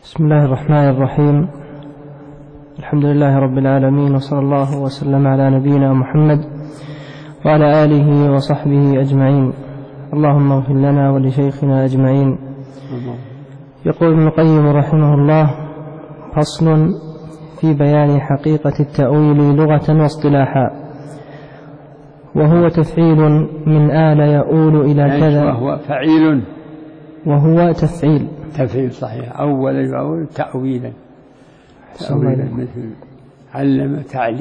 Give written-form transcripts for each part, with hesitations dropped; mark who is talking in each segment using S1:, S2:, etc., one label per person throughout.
S1: بسم الله الرحمن الرحيم. الحمد لله رب العالمين، وصلى الله وسلم على نبينا محمد وعلى آله وصحبه أجمعين. اللهم اغفر لنا ولشيخنا أجمعين. يقول ابن القيم رحمه الله: فصل في بيان حقيقة التأويل لغة واصطلاحا، وهو تفعيل من آل يؤول إلى كذا،
S2: وهو فعيل،
S1: وهو تفعيل
S2: صحيح. أول يؤول تأويلا مثل علم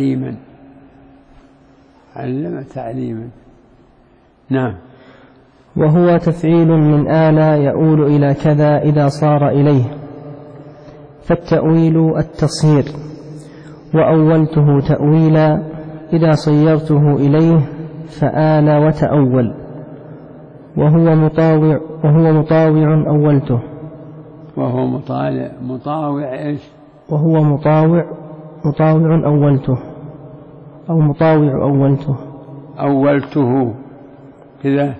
S2: تعليما. نعم.
S1: وهو تفعيل من آل يؤول إلى كذا إذا صار إليه، فالتأويل التصير، وأولته تأويلا إذا صيرته إليه فآل وتأول، وهو مطاوع أولته.
S2: وهو مطاوع إيش؟
S1: وهو مطاوع أولته، أو مطاوع
S2: أولته كذا.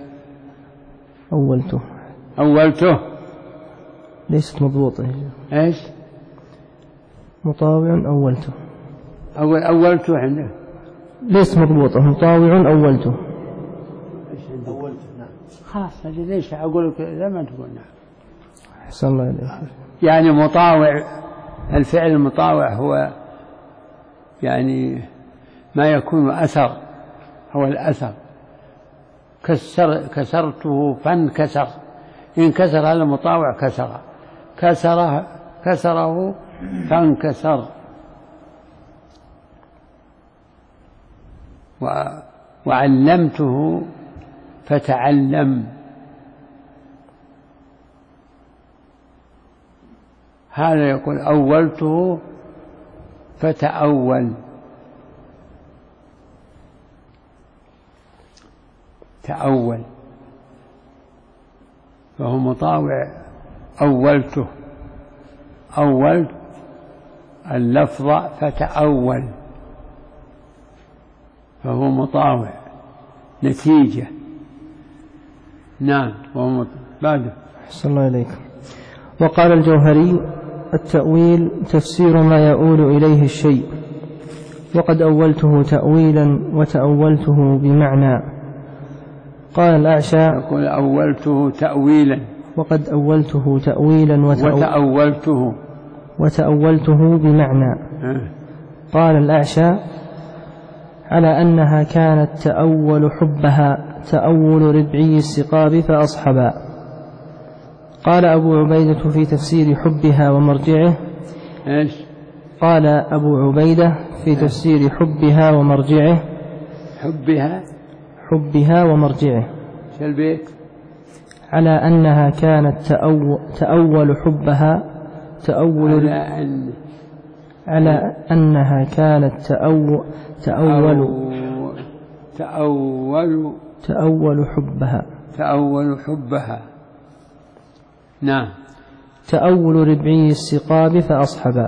S2: أولته
S1: ليست مضبوطة.
S2: إيش؟
S1: مطاوع أولته.
S2: أولته عندك
S1: ليست مضبوطة. مطاوع أولته.
S2: نعم. خلاص ليش أقول لك إذا ما تقول نعم.
S1: أحسن الله إليك.
S2: يعني مطاوع، الفعل المطاوع هو يعني ما يكون أثر، هو الأثر. كسرته فانكسر، انكسر هذا المطاوع، كسره فانكسر. وعلمته فتعلم، هذا يقول أولته فتأول. فهو مطاوع. أولته، أول اللفظ فتأول، فهو مطاوع نتيجة. نعم. بعده.
S1: أحسن الله إليك. وقال الجوهري: التأويل تفسير ما يؤول إليه الشيء، وقد أولته تأويلا وتأولته بمعنى. قال الأعشى:
S2: يقول أولته تأويلا،
S1: وقد أولته تأويلا وتأولته بمعنى. قال الأعشى: على أنها كانت تأول حبها تأول ربعي السقاب فأصحبا. قال أبو عبيدة في تفسير حبها ومرجعه.
S2: إيش؟
S1: قال أبو عبيدة في تفسير حبها ومرجعه. حبها ومرجعه.
S2: شو البيت؟
S1: على أنها كانت تأول حبها تأول، على أنها كانت تأول حبها.
S2: نعم.
S1: تأول ربعي السقاب فأصحبا.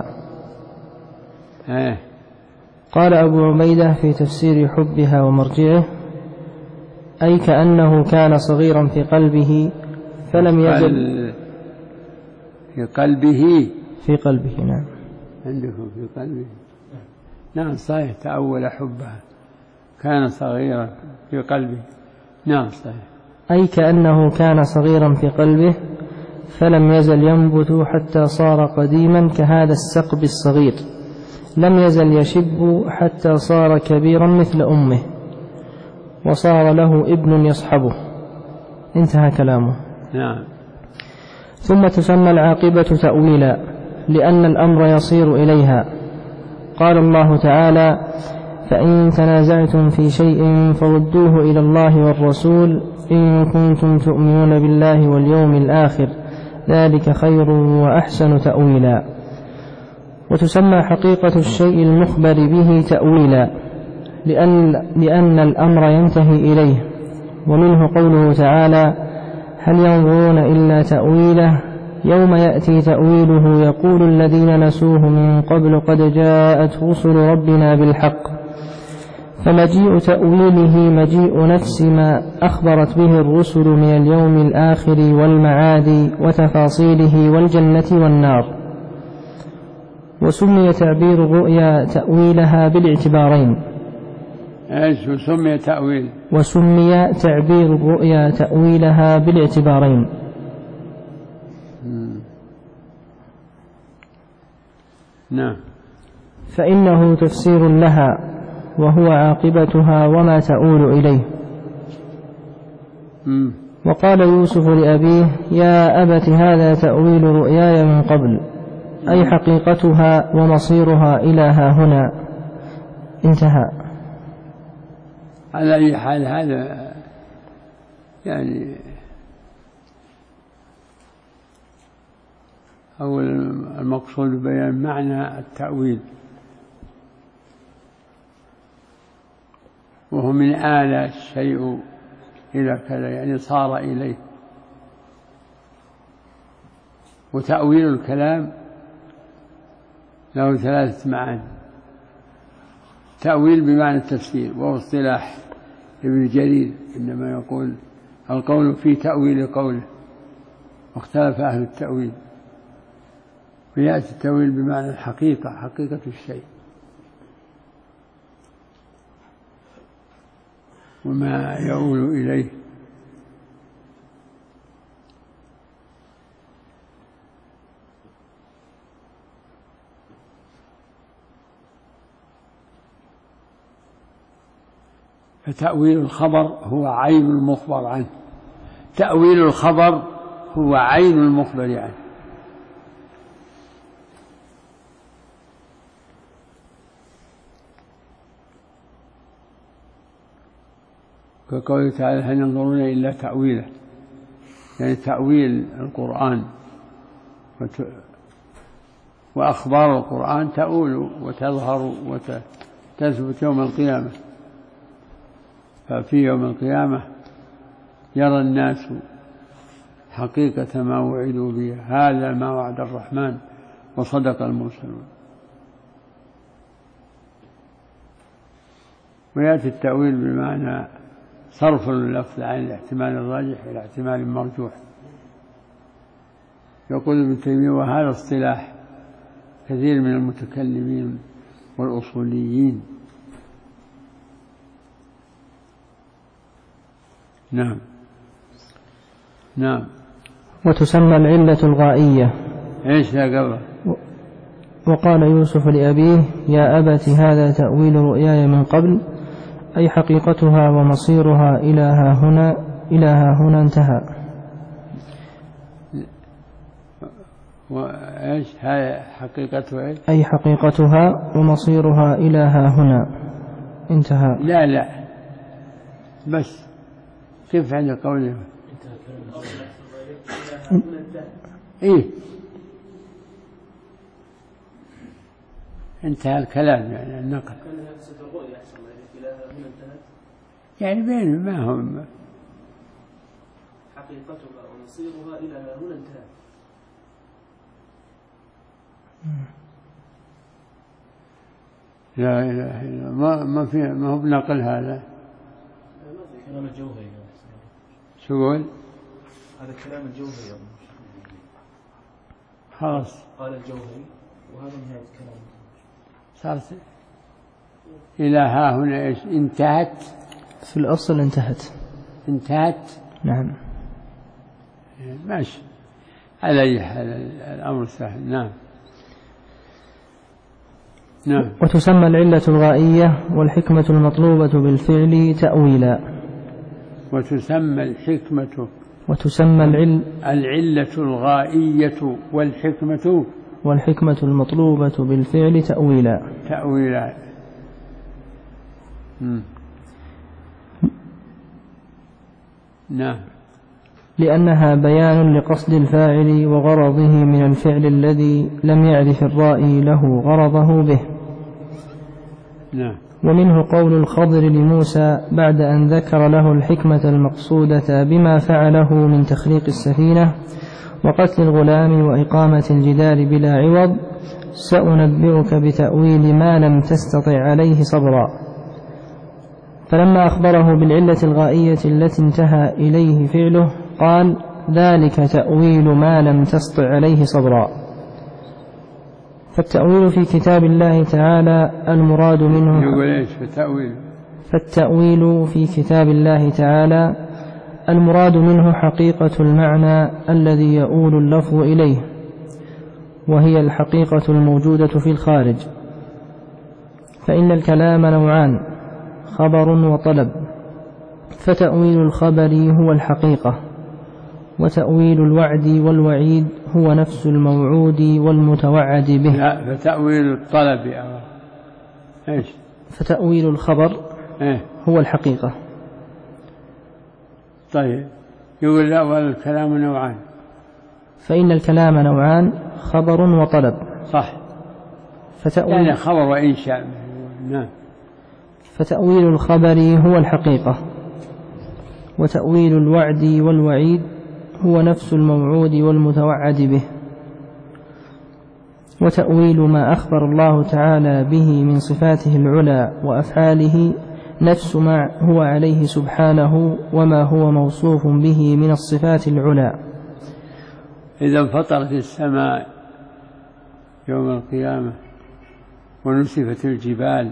S1: قال أبو عبيدة في تفسير حبها ومرجعه: أي كأنه كان صغيرا في قلبه فلم يزل في قلبه. نعم.
S2: عندكم في قلبه. نعم صحيح. تأول حبها كان صغيرا في قلبه. نعم صحيح.
S1: أي كأنه كان صغيرا في قلبه فلم يزل ينبت حتى صار قديما كهذا السقب الصغير، لم يزل يشب حتى صار كبيرا مثل أمه، وصار له ابن يصحبه. انتهى كلامه.
S2: نعم.
S1: ثم تسمى العاقبة تأويلا لأن الأمر يصير إليها. قال الله تعالى: فإن تنازعتم في شيء فردوه إلى الله والرسول إن كنتم تؤمنون بالله واليوم الآخر ذلك خير وأحسن تأويلا. وتسمى حقيقة الشيء المخبر به تأويلا لأن الأمر ينتهي إليه. ومنه قوله تعالى: هل ينظرون إلا تأويله يوم يأتي تأويله يقول الذين نسوه من قبل قد جاءت رسل ربنا بالحق. فمجيء تأويله مجيء نفس ما أخبرت به الرسل من اليوم الآخر والمعاد وتفاصيله والجنة والنار. وسمي تعبير الرؤيا تأويلها بالاعتبارين.
S2: ايش وسمي تأويل؟
S1: وسمي تعبير الرؤيا تأويلها بالاعتبارين.
S2: نعم.
S1: فإنه تفسير لها وهو عاقبتها وما تؤول إليه. وقال يوسف لأبيه يا أبت هذا تأويل رؤياي من قبل، أي حقيقتها ومصيرها إلى ها هنا. انتهى.
S2: على أي حال هذا يعني أول المقصود بيان معنى التأويل، وهو من آل الشيء إلى كذا، يعني صار إليه. وتأويل الكلام له 3 معاني. تأويل بمعنى التفسير، وهو اصطلاح ابن جرير، إنما يقول القول في تأويل قوله، واختلف أهل التأويل. ويأتي التأويل بمعنى الحقيقة، حقيقة الشيء وما يؤول إليه. فتأويل الخبر هو عين المخبر عنه. تأويل الخبر هو عين المخبر عنه. كقوله تعالى هل ينظرون إلا تأويله، يعني تأويل القرآن وأخبار القرآن تؤول وتظهر وتثبت يوم القيامة. ففي يوم القيامة يرى الناس حقيقة ما وعدوا به، هذا ما وعد الرحمن وصدق المرسلون. ويأتي التأويل بمعنى صرف اللفظ عن الاحتمال الراجح إلى احتمال مرجوح. يقول ابن تيمية وهذا اصطلاح كثير من المتكلمين والأصوليين. نعم. نعم.
S1: وتسمى العلة الغائية.
S2: ايش ذا قبل؟
S1: وقال يوسف لأبيه يا أبت هذا تأويل رؤياي من قبل، أي حقيقتها ومصيرها إلى ها هنا انتهى.
S2: وإيش هاي حقيقتها؟ إيش؟
S1: أي حقيقتها ومصيرها إلى ها هنا انتهى.
S2: لا بس كيف عند قوله إيه انتهى الكلام، يعني النقل يعني بين ما هم
S3: حقيقتها ومصيرها إلى هنا انتهى.
S2: لا إله إلا الله. ما هو بنقل هذا.
S3: كلام الجوهري.
S2: شو يقول؟
S3: هذا كلام الجوهري.
S2: خلاص
S3: قال الجوهري وهذا نهاية كلام.
S2: صارت إلى ها هنا إيش انتهت؟
S1: في الأصل انتهت. نعم.
S2: ماشي على أي حال الأمر سهل. نعم.
S1: وتسمى العلة الغائية والحكمة المطلوبة بالفعل تأويلا.
S2: وتسمى العلة الغائية والحكمة
S1: المطلوبة بالفعل تأويلا.
S2: نعم.
S1: لأنها بيان لقصد الفاعل وغرضه من الفعل الذي لم يعرف الرائي له غرضه به.
S2: نعم.
S1: ومنه قول الخضر لموسى بعد أن ذكر له الحكمة المقصودة بما فعله من تخليق السفينة وقتل الغلام وإقامة الجدار بلا عوض سأنبئك بتأويل ما لم تستطع عليه صبرا. فلما أخبره بالعلة الغائية التي انتهى إليه فعله قال ذلك تأويل ما لم تستطع عليه صبرا. فالتأويل في كتاب الله تعالى المراد منه
S2: يقول إيش
S1: فالتأويل في كتاب الله تعالى المراد منه حقيقة المعنى الذي يؤول اللفظ إليه، وهي الحقيقة الموجودة في الخارج. فإن الكلام نوعان: خبر وطلب، فتأويل الخبر هو الحقيقة، وتأويل الوعد والوعيد هو نفس الموعود والمتوعد به.
S2: لا، فتأويل الطلب إيش؟
S1: فتأويل الخبر هو الحقيقة.
S2: طيب، يقول لا، والكلام نوعان.
S1: فإن الكلام نوعان: خبر وطلب.
S2: صح، يعني خبر وإنشاء. نعم.
S1: فتأويل الخبر هو الحقيقة، وتأويل الوعد والوعيد هو نفس الموعود والمتوعد به. وتأويل ما أخبر الله تعالى به من صفاته العلى وأفعاله نفس ما هو عليه سبحانه وما هو موصوف به من الصفات العلى.
S2: إذا انفطرت السماء يوم القيامة ونسفت الجبال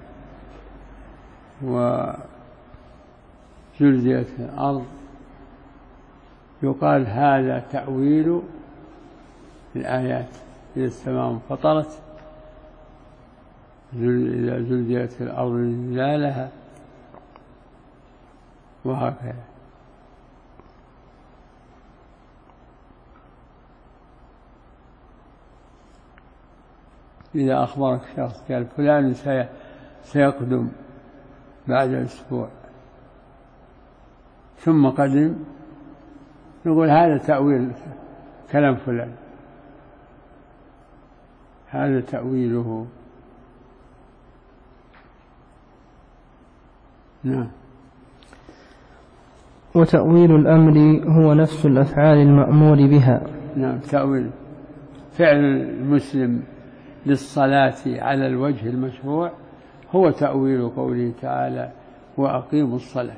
S2: وزلزلت الأرض، يقال هذا تأويل الآيات. إذا السماء انفطرت، إذا زلزلت الأرض زلزالها، وهكذا. إذا أخبرك شخص قال فلان سيقدم بعد أسبوع ثم قدم، نقول هذا تأويل كلام فلان، هذا تأويله. نعم.
S1: وتأويل الأمر هو نفس الأفعال المأمور بها.
S2: نعم، تأويل فعل المسلم للصلاة على الوجه المشروع هو تأويل قوله تعالى: وأقيموا الصلاة.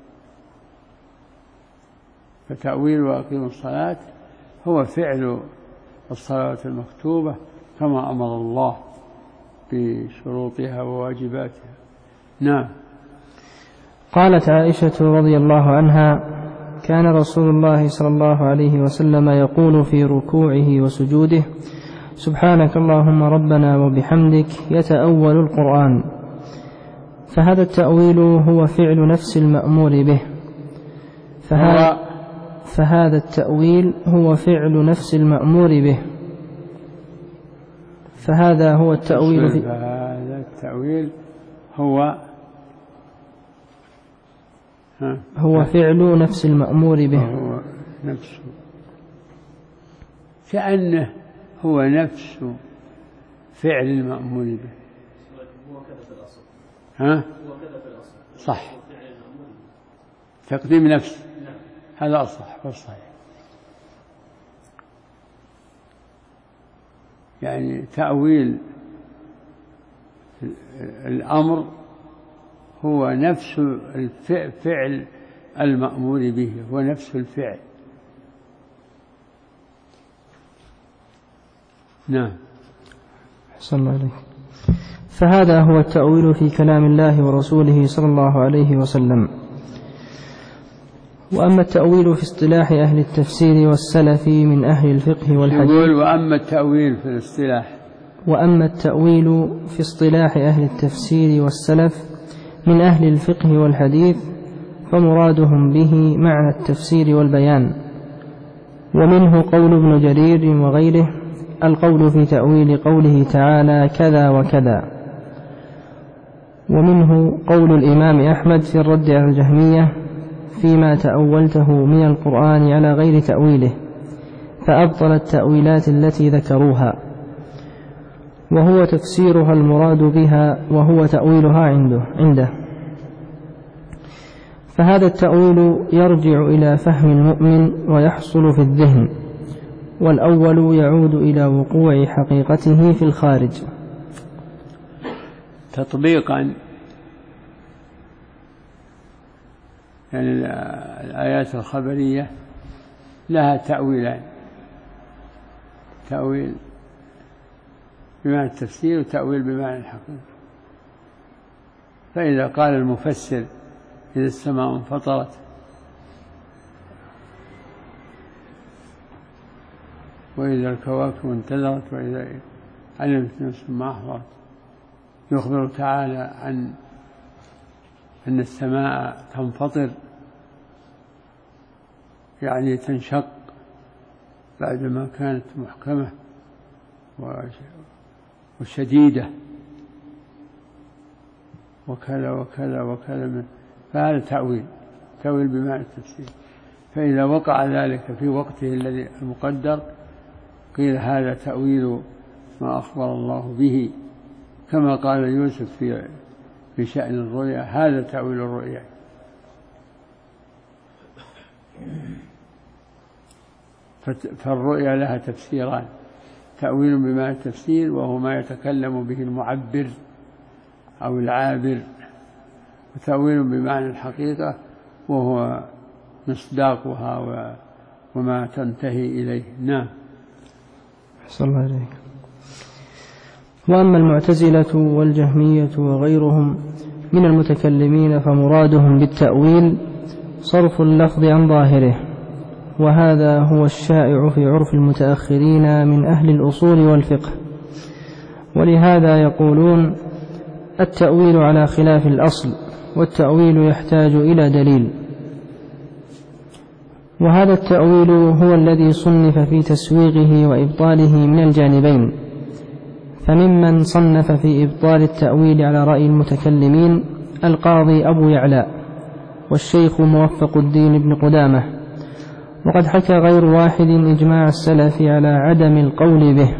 S2: فتأويل وأقيموا الصلاة هو فعل الصلاة المكتوبة كما أمر الله بشروطها وواجباتها. نعم.
S1: قالت عائشة رضي الله عنها: كان رسول الله صلى الله عليه وسلم يقول في ركوعه وسجوده: سبحانك اللهم ربنا وبحمدك، يتأول القرآن. فهذا التأويل هو فعل نفس المأمور به. فهذا التأويل هو فعل نفس المأمور به. فهذا هو التأويل
S2: هذا التأويل هو
S1: فعل نفس المأمور به.
S2: هو نفسه، كأنه هو نفس فعل المأمور به.
S3: هو كذا في الأصل.
S2: هو
S3: كذا في الأصل.
S2: صح. تقديم نفس. هذا أصح والصحيح. يعني تأويل الأمر هو نفس الفعل المأمور به، هو نفس الفعل. نعم.
S1: أحسن الله عليك. فهذا هو التأويل في كلام الله ورسوله صلى الله عليه وسلم. وأما التأويل في اصطلاح أهل التفسير والسلف من أهل الفقه والحديث،
S2: يقول وأما التأويل في الاصطلاح،
S1: وأما التأويل في اصطلاح أهل التفسير والسلف من أهل الفقه والحديث فمرادهم به معنى التفسير والبيان. ومنه قول ابن جرير وغيره القول في تأويل قوله تعالى كذا وكذا. ومنه قول الإمام أحمد في الرد على الجهمية فيما تأولته من القرآن على غير تأويله، فأبطل التأويلات التي ذكروها، وهو تفسيرها المراد بها وهو تأويلها عنده. فهذا التأويل يرجع إلى فهم المؤمن ويحصل في الذهن، والأول يعود إلى وقوع حقيقته في الخارج.
S2: تطبيقا، يعني الآيات الخبرية لها تأويلان: تأويل بمعنى التفسير وتأويل بمعنى الحقيقة. فإذا قال المفسر إذا السماء انفطرت وإذا الكواكب انتثرت وإذا علمت نفس ما أحضرت، يخبر تعالى عن أن السماء تنفطر يعني تنشق بعدما كانت محكمة وشديدة وكذا وكذا وكذا، فهذا تأويل بمعنى التفسير. فإذا وقع ذلك في وقته الذي المقدر قيل هذا تأويل ما أخبر الله به، كما قال يوسف في شأن الرؤيا هذا تأويل الرؤيا. فالرؤيا لها تفسيران: تأويل بمعنى التفسير وهو ما يتكلم به المعبر أو العابر، وتأويل بمعنى الحقيقة وهو مصداقها وما تنتهي إليه. نعم.
S1: أحسن الله إليك. وأما المعتزلة والجهمية وغيرهم من المتكلمين فمرادهم بالتأويل صرف اللفظ عن ظاهره، وهذا هو الشائع في عرف المتأخرين من أهل الأصول والفقه، ولهذا يقولون التأويل على خلاف الأصل، والتأويل يحتاج إلى دليل. وهذا التأويل هو الذي صنف في تسويغه وإبطاله من الجانبين، فممن صنف في إبطال التأويل على رأي المتكلمين القاضي أبو يعلى والشيخ موفق الدين بن قدامة، وقد حكى غير واحد إجماع السلف على عدم القول به.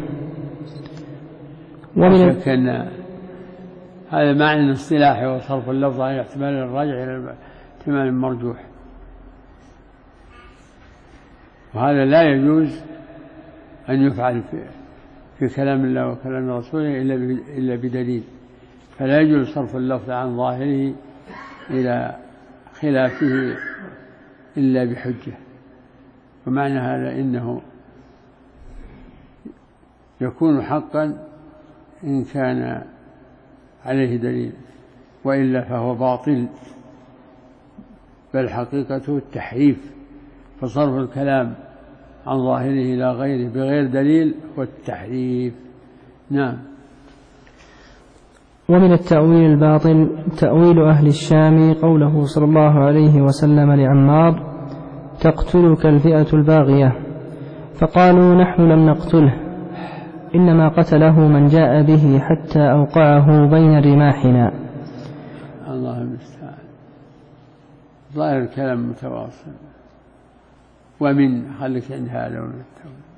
S2: ولكن هذا معنى اصطلاحي وصرف اللفظ عن احتمال الراجع إلى احتمال المرجوح، وهذا لا يجوز أن يفعل في كلام الله وكلام رسوله إلا بدليل، فلا يجوز صرف اللفظ عن ظاهره إلى خلافه إلا بحجة. ومعنى هذا إنه يكون حقا إن كان عليه دليل، وإلا فهو باطل، بل حقيقته التحريف. فصرف الكلام عن ظاهره إلى غيره بغير دليل والتحريف. نعم.
S1: ومن التأويل الباطل تأويل أهل الشام قوله صلى الله عليه وسلم لعمار: تقتلك الفئة الباغية، فقالوا نحن لم نقتله، إنما قتله من جاء به حتى أوقعه بين رماحنا.
S2: الله المستعان. ظاهر الكلام متواصل، ومن خلك عند هذا ومن التأويل.